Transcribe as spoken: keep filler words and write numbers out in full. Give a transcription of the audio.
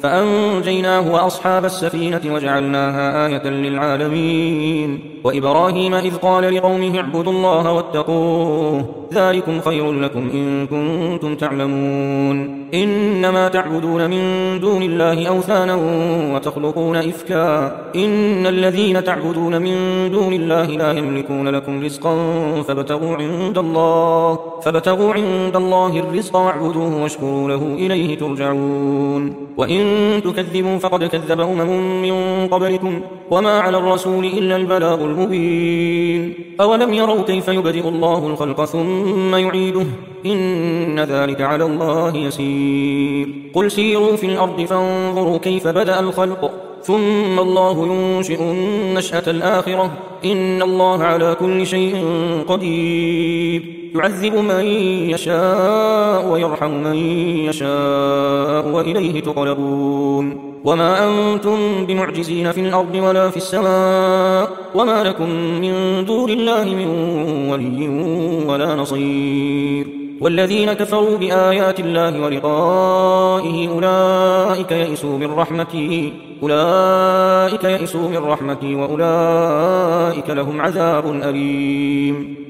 فأنجيناه وأصحاب السفينة وجعلناها آية للعالمين. وإبراهيم إذ قال لقومه اعبدوا الله واتقوه ذلكم خير لكم إن كنتم تعلمون. إنما تعبدون من دون الله أوثانا وتخلقون إفكا إن الذين تعبدون من دون الله لا يملكون لكم رزقا فابتغوا عند الله فابتغوا عند الله الرزق واعبدوه واشكروا له إليه ترجعون. وإن تكذبوا فقد كذب أمم من قبلكم وما على الرسول إلا البلاغ المبين. أولم يروا كيف يبدئ الله الخلق ثم يعيده إن ذلك على الله يسير. قل سيروا في الأرض فانظروا كيف بدأ الخلق ثم الله ينشئ النشأة الآخرة إن الله على كل شيء قدير. يعذب من يشاء ويرحم من يشاء وإليه تقلبون. وما أنتم بمعجزين في الأرض ولا في السماء وما لكم من دون الله من ولي ولا نصير. والذين كفروا بآيات الله ولقائه أولئك يئسوا من رحمته أولئك يئسوا من رحمتي وأولئك لهم عذاب أليم.